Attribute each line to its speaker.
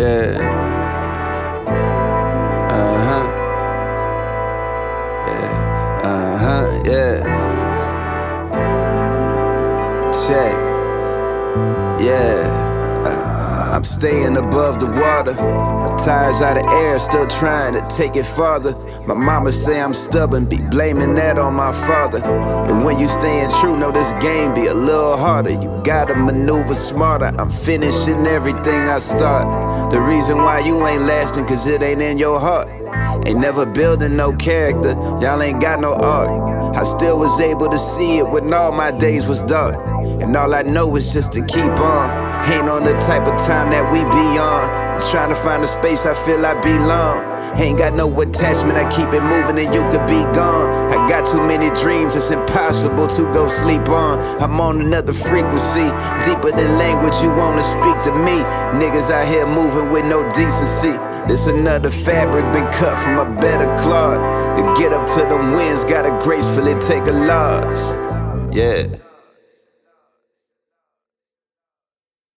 Speaker 1: Yeah. Uh-huh. Yeah. Uh-huh. Yeah. Check. Yeah. I'm staying above the water. My tires out of air, still trying to take it farther. My mama say I'm stubborn, be blaming that on my father. And when you staying true, know this game be a little harder. You gotta maneuver smarter. I'm finishing everything I start. The reason why you ain't lasting, cause it ain't in your heart. Ain't never building no character, y'all ain't got no art. I still was able to see it when all my days was dark. And all I know is just to keep on. Ain't on the type of time that we be on. I'm trying to find a space I feel I belong. Ain't got no attachment, I keep it moving and you could be gone. I got too many dreams, it's impossible to go sleep on. I'm on another frequency, deeper than language you wanna speak to me. Niggas out here moving with no decency. This another fabric been cut from a better cloth. To get up to them winds, gotta gracefully take a loss. Yeah.